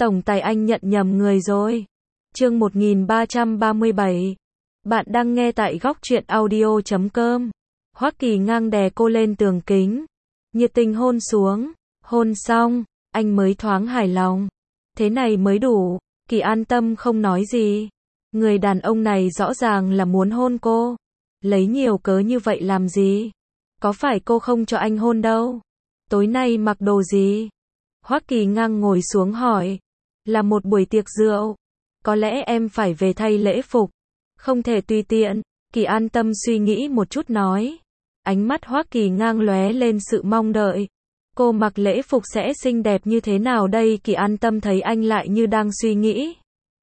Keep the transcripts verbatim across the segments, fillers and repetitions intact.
Tổng tài anh nhận nhầm người rồi. Chương một nghìn ba trăm ba mươi bảy. Bạn đang nghe tại góc truyện audio chấm com. Hoắc Kỳ ngang đè cô lên tường kính, nhiệt tình hôn xuống. Hôn xong, anh mới thoáng hài lòng. Thế này mới đủ. Kỳ an tâm không nói gì. Người đàn ông này rõ ràng là muốn hôn cô. Lấy nhiều cớ như vậy làm gì? Có phải cô không cho anh hôn đâu? Tối nay mặc đồ gì? Hoắc Kỳ ngang ngồi xuống hỏi. Là một buổi tiệc rượu. Có lẽ em phải về thay lễ phục. Không thể tùy tiện. Kỳ an tâm suy nghĩ một chút nói. Ánh mắt Hoắc Kỳ ngang lóe lên sự mong đợi. Cô mặc lễ phục sẽ xinh đẹp như thế nào đây? Kỳ an tâm thấy anh lại như đang suy nghĩ.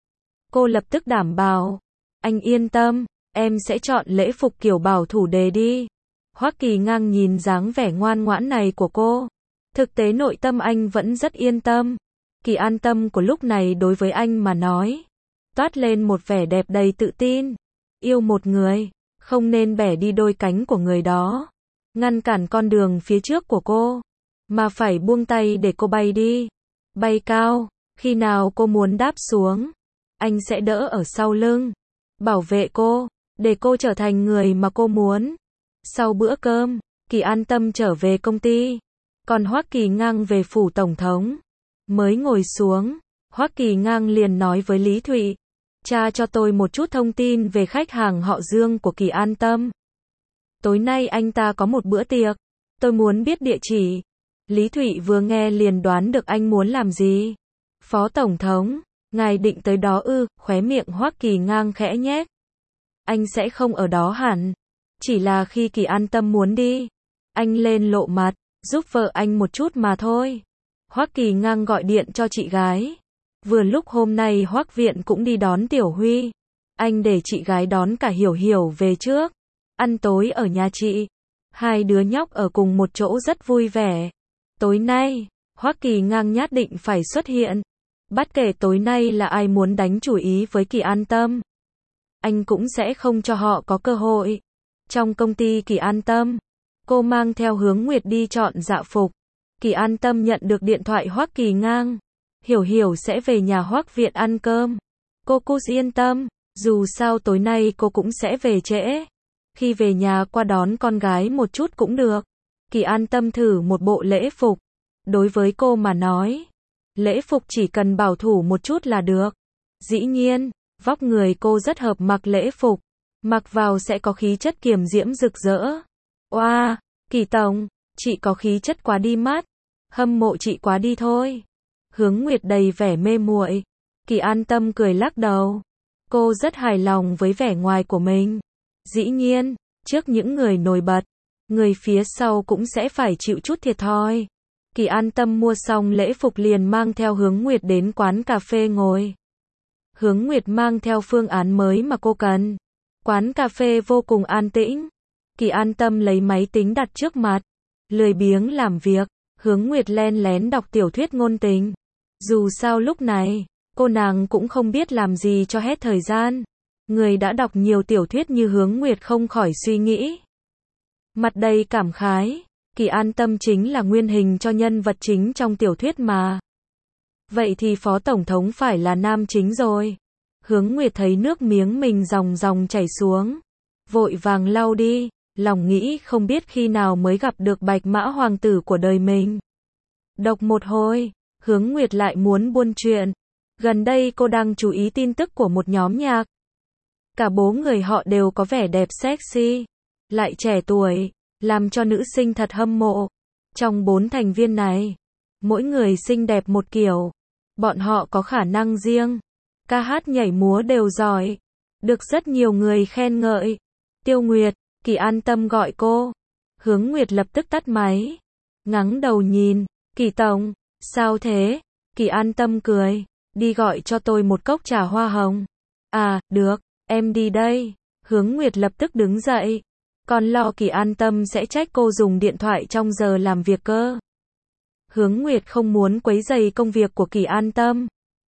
Cô lập tức đảm bảo. Anh yên tâm, em sẽ chọn lễ phục kiểu bảo thủ đề đi. Hoắc Kỳ ngang nhìn dáng vẻ ngoan ngoãn này của cô. Thực tế nội tâm anh vẫn rất yên tâm. Kỳ an tâm của lúc này đối với anh mà nói, toát lên một vẻ đẹp đầy tự tin. Yêu một người, không nên bẻ đi đôi cánh của người đó, ngăn cản con đường phía trước của cô, mà phải buông tay để cô bay đi. Bay cao, khi nào cô muốn đáp xuống, anh sẽ đỡ ở sau lưng, bảo vệ cô, để cô trở thành người mà cô muốn. Sau bữa cơm, Kỳ an tâm trở về công ty, còn Hoắc Kỳ ngang về phủ tổng thống. Mới ngồi xuống, Hoắc Kỳ ngang liền nói với Lý Thụy, tra cho tôi một chút thông tin về khách hàng họ Dương của Kỳ an tâm. Tối nay anh ta có một bữa tiệc, tôi muốn biết địa chỉ. Lý Thụy vừa nghe liền đoán được anh muốn làm gì. Phó tổng thống, ngài định tới đó ư? Khóe miệng Hoắc Kỳ ngang khẽ nhếch. Anh sẽ không ở đó hẳn. Chỉ là khi Kỳ an tâm muốn đi, anh lên lộ mặt, giúp vợ anh một chút mà thôi. Hoắc Kỳ ngang gọi điện cho chị gái. Vừa lúc hôm nay Hoắc Viện cũng đi đón Tiểu Huy. Anh để chị gái đón cả Hiểu Hiểu về trước. Ăn tối ở nhà chị. Hai đứa nhóc ở cùng một chỗ rất vui vẻ. Tối nay, Hoắc Kỳ ngang nhất định phải xuất hiện. Bất kể tối nay là ai muốn đánh chủ ý với Kỳ an tâm, anh cũng sẽ không cho họ có cơ hội. Trong công ty Kỳ an tâm, cô mang theo Hướng Nguyệt đi chọn dạ phục. Kỳ an tâm nhận được điện thoại Hoắc Kỳ ngang. Hiểu Hiểu sẽ về nhà Hoắc Viện ăn cơm. Cô cứ yên tâm, dù sao tối nay cô cũng sẽ về trễ. Khi về nhà qua đón con gái một chút cũng được. Kỳ an tâm thử một bộ lễ phục. Đối với cô mà nói, lễ phục chỉ cần bảo thủ một chút là được. Dĩ nhiên, vóc người cô rất hợp mặc lễ phục. Mặc vào sẽ có khí chất kiềm diễm rực rỡ. Oa, wow, Kỳ tổng, chị có khí chất quá đi mắt. Hâm mộ chị quá đi thôi. Hướng Nguyệt đầy vẻ mê muội. Kỳ an tâm cười lắc đầu. Cô rất hài lòng với vẻ ngoài của mình. Dĩ nhiên, trước những người nổi bật, người phía sau cũng sẽ phải chịu chút thiệt thòi. Kỳ an tâm mua xong lễ phục liền mang theo Hướng Nguyệt đến quán cà phê ngồi. Hướng Nguyệt mang theo phương án mới mà cô cần. Quán cà phê vô cùng an tĩnh. Kỳ an tâm lấy máy tính đặt trước mặt, lười biếng làm việc. Hướng Nguyệt len lén đọc tiểu thuyết ngôn tình. Dù sao lúc này, cô nàng cũng không biết làm gì cho hết thời gian. Người đã đọc nhiều tiểu thuyết như Hướng Nguyệt không khỏi suy nghĩ. Mặt đầy cảm khái, Kỳ an tâm chính là nguyên hình cho nhân vật chính trong tiểu thuyết mà. Vậy thì phó tổng thống phải là nam chính rồi. Hướng Nguyệt thấy nước miếng mình ròng ròng chảy xuống. Vội vàng lau đi. Lòng nghĩ không biết khi nào mới gặp được bạch mã hoàng tử của đời mình. Đọc một hồi, Hướng Nguyệt lại muốn buôn chuyện. Gần đây cô đang chú ý tin tức của một nhóm nhạc. Cả bố người họ đều có vẻ đẹp sexy, lại trẻ tuổi, làm cho nữ sinh thật hâm mộ. Trong bốn thành viên này, mỗi người xinh đẹp một kiểu. Bọn họ có khả năng riêng, ca hát nhảy múa đều giỏi, được rất nhiều người khen ngợi. Tiêu Nguyệt, Kỳ an tâm gọi cô. Hướng Nguyệt lập tức tắt máy, ngẩng đầu nhìn. Kỳ tổng, sao thế? Kỳ an tâm cười. Đi gọi cho tôi một cốc trà hoa hồng. À, được, em đi đây. Hướng Nguyệt lập tức đứng dậy. Còn lo Kỳ an tâm sẽ trách cô dùng điện thoại trong giờ làm việc cơ. Hướng Nguyệt không muốn quấy rầy công việc của Kỳ an tâm.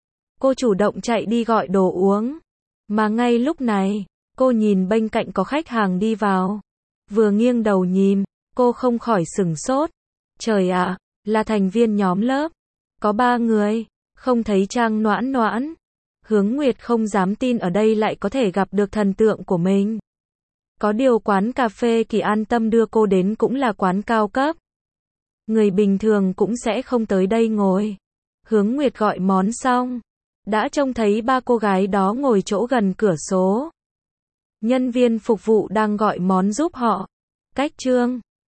Cô chủ động chạy đi gọi đồ uống. Mà ngay lúc này, cô nhìn bên cạnh có khách hàng đi vào. Vừa nghiêng đầu nhìn, cô không khỏi sửng sốt. Trời ạ, là thành viên nhóm lớp. Có ba người. Không thấy Trang Noãn Noãn. Hướng Nguyệt không dám tin ở đây lại có thể gặp được thần tượng của mình. Có điều quán cà phê Kỳ An Tâm đưa cô đến cũng là quán cao cấp. Người bình thường cũng sẽ không tới đây ngồi. Hướng Nguyệt gọi món xong, đã trông thấy ba cô gái đó ngồi chỗ gần cửa sổ. Nhân viên phục vụ đang gọi món giúp họ. Cách Trương